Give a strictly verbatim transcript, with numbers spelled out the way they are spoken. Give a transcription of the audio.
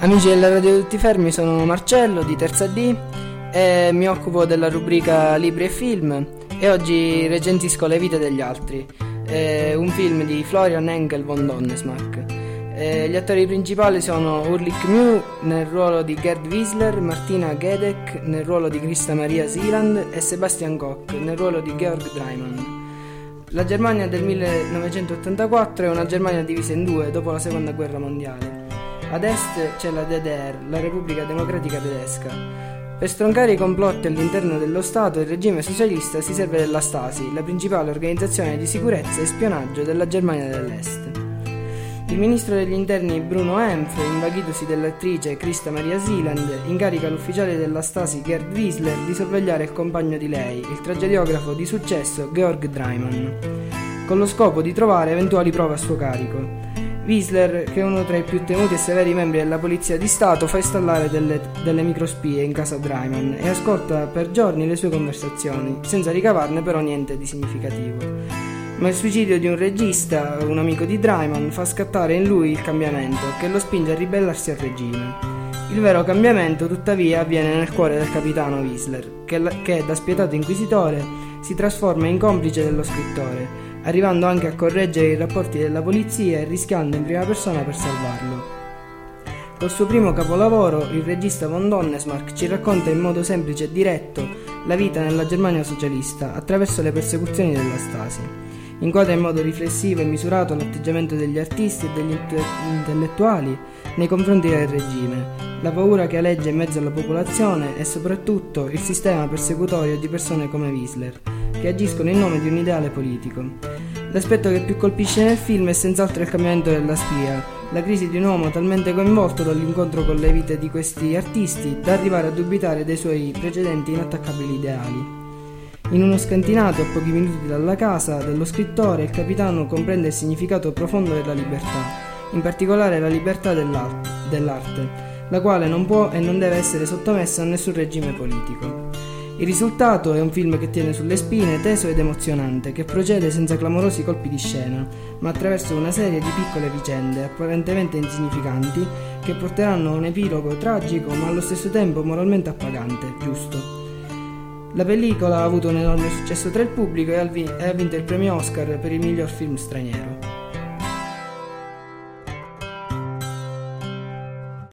Amici della Radio Tutti Fermi, sono Marcello di Terza D e mi occupo della rubrica Libri e Film e oggi recensisco Le vite degli altri, eh, un film di Florian Henkel von Donnesmarck. Eh, gli attori principali sono Ulrich Mühe nel ruolo di Gerd Wiesler, Martina Gedeck nel ruolo di Christa Maria Seeland e Sebastian Koch nel ruolo di Georg Dreimann. La Germania del millenovecentottantaquattro è una Germania divisa in due dopo la seconda guerra mondiale. Ad est c'è la D D R, la Repubblica Democratica Tedesca. Per stroncare i complotti all'interno dello Stato, il regime socialista si serve della Stasi, la principale organizzazione di sicurezza e spionaggio della Germania dell'Est. Il ministro degli interni Bruno Empf, invaghitosi dell'attrice Christa Maria Seeland, incarica l'ufficiale della Stasi Gerd Wiesler di sorvegliare il compagno di lei, il tragediografo di successo Georg Dreimann, con lo scopo di trovare eventuali prove a suo carico. Wiesler, che è uno tra i più temuti e severi membri della polizia di Stato, fa installare delle, delle microspie in casa Dreimann e ascolta per giorni le sue conversazioni, senza ricavarne però niente di significativo. Ma il suicidio di un regista, un amico di Dreimann, fa scattare in lui il cambiamento, che lo spinge a ribellarsi al regime. Il vero cambiamento, tuttavia, avviene nel cuore del capitano Wiesler, che, che da spietato inquisitore si trasforma in complice dello scrittore, arrivando anche a correggere i rapporti della polizia e rischiando in prima persona per salvarlo. Col suo primo capolavoro, il regista von Donnesmarck ci racconta in modo semplice e diretto la vita nella Germania socialista attraverso le persecuzioni della Stasi. Inquadra in modo riflessivo e misurato l'atteggiamento degli artisti e degli intellettuali nei confronti del regime, la paura che aleggia in mezzo alla popolazione e soprattutto il sistema persecutorio di persone come Wiesler, che agiscono in nome di un ideale politico. L'aspetto che più colpisce nel film è senz'altro il cambiamento della spia, la crisi di un uomo talmente coinvolto dall'incontro con le vite di questi artisti da arrivare a dubitare dei suoi precedenti inattaccabili ideali. In uno scantinato a pochi minuti dalla casa dello scrittore, il capitano comprende il significato profondo della libertà, in particolare la libertà dell'arte, dell'arte, la quale non può e non deve essere sottomessa a nessun regime politico. Il risultato è un film che tiene sulle spine, teso ed emozionante, che procede senza clamorosi colpi di scena, ma attraverso una serie di piccole vicende, apparentemente insignificanti, che porteranno a un epilogo tragico ma allo stesso tempo moralmente appagante, giusto. La pellicola ha avuto un enorme successo tra il pubblico e ha vinto il premio Oscar per il miglior film straniero.